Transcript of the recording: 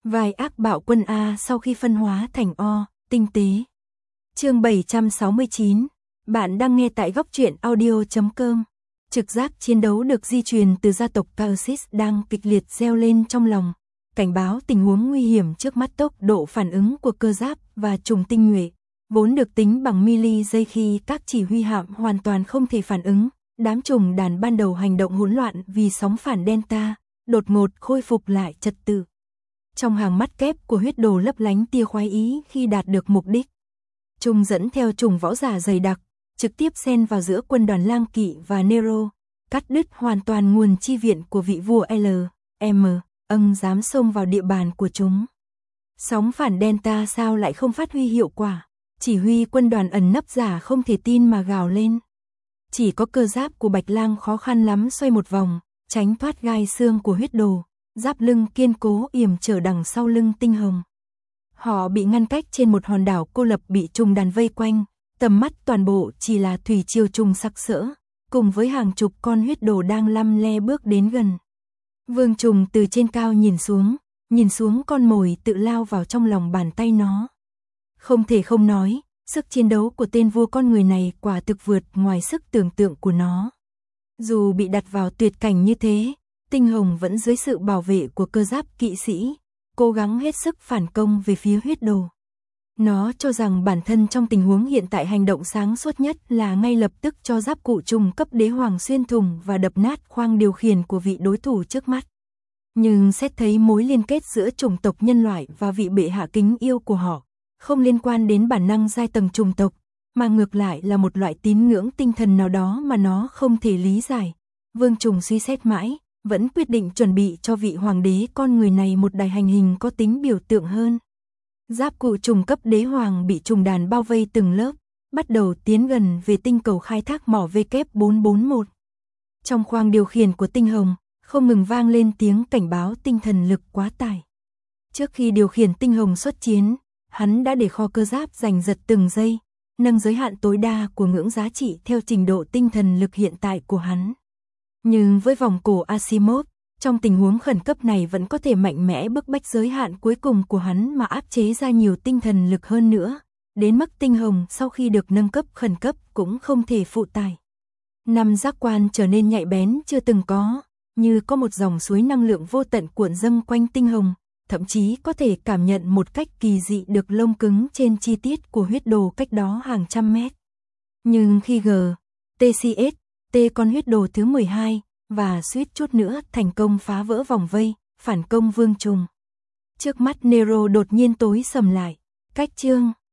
Vai ác bạo quân A sau khi phân hóa thành O, tinh tế. Chương 769. Bạn đang nghe tại góc truyện audio.com. Trực giác chiến đấu được di truyền từ gia tộc Kaosis đang kịch liệt reo lên trong lòng, cảnh báo tình huống nguy hiểm trước mắt. Tốc độ phản ứng của cơ giáp và trùng tinh nhuệ vốn được tính bằng mili giây, khi các chỉ huy hạm hoàn toàn không thể phản ứng. Đám trùng đàn ban đầu hành động hỗn loạn vì sóng phản delta, đột ngột khôi phục lại trật tự. Trong hàng mắt kép của huyết đồ lấp lánh tia khoái ý khi đạt được mục đích. Trùng dẫn theo trùng võ giả dày đặc, trực tiếp xen vào giữa quân đoàn Lang Kỵ và Nero, cắt đứt hoàn toàn nguồn chi viện của vị vua L.M. Dám xông vào địa bàn của chúng. Sóng phản delta sao lại không phát huy hiệu quả? Chỉ huy quân đoàn ẩn nấp giả không thể tin mà gào lên. Chỉ có cơ giáp của Bạch Lang khó khăn lắm xoay một vòng, tránh thoát gai xương của huyết đồ, giáp lưng kiên cố yểm trở đằng sau lưng tinh hồng. Họ bị ngăn cách trên một hòn đảo cô lập, bị trùng đàn vây quanh, tầm mắt toàn bộ chỉ là thủy triều trùng sặc sỡ, cùng với hàng chục con huyết đồ đang lăm le bước đến gần. Vương trùng từ trên cao nhìn xuống con mồi tự lao vào trong lòng bàn tay nó. Không thể không nói, sức chiến đấu của tên vua con người này quả thực vượt ngoài sức tưởng tượng của nó. Dù bị đặt vào tuyệt cảnh như thế, tinh hồng vẫn dưới sự bảo vệ của cơ giáp kỵ sĩ, cố gắng hết sức phản công về phía huyết đồ. Nó cho rằng bản thân trong tình huống hiện tại hành động sáng suốt nhất là ngay lập tức cho giáp cụ trùng cấp đế hoàng xuyên thủng và đập nát khoang điều khiển của vị đối thủ trước mắt. Nhưng xét thấy mối liên kết giữa chủng tộc nhân loại và vị bệ hạ kính yêu của họ, không liên quan đến bản năng giai tầng chủng tộc, mà ngược lại là một loại tín ngưỡng tinh thần nào đó mà nó không thể lý giải. Vương trùng suy xét mãi, vẫn quyết định chuẩn bị cho vị hoàng đế con người này một đài hành hình có tính biểu tượng hơn. Giáp cụ trùng cấp đế hoàng bị trùng đàn bao vây từng lớp, bắt đầu tiến gần về tinh cầu khai thác mỏ W441. Trong khoang điều khiển của tinh hồng, không ngừng vang lên tiếng cảnh báo tinh thần lực quá tải. Trước khi điều khiển tinh hồng xuất chiến, hắn đã để kho cơ giáp giành giật từng giây, nâng giới hạn tối đa của ngưỡng giá trị theo trình độ tinh thần lực hiện tại của hắn. Nhưng với vòng cổ Asimov, trong tình huống khẩn cấp này vẫn có thể mạnh mẽ bức bách giới hạn cuối cùng của hắn mà áp chế ra nhiều tinh thần lực hơn nữa, đến mức tinh hồng sau khi được nâng cấp khẩn cấp cũng không thể phụ tải. Năm giác quan trở nên nhạy bén chưa từng có, như có một dòng suối năng lượng vô tận cuộn dâng quanh tinh hồng, thậm chí có thể cảm nhận một cách kỳ dị được lông cứng trên chi tiết của huyết đồ cách đó hàng trăm mét. Nhưng khi TCS, con huyết đồ thứ 12, và suýt chút nữa thành công phá vỡ vòng vây, phản công vương trùng, trước mắt Nero đột nhiên tối sầm lại. Cách chương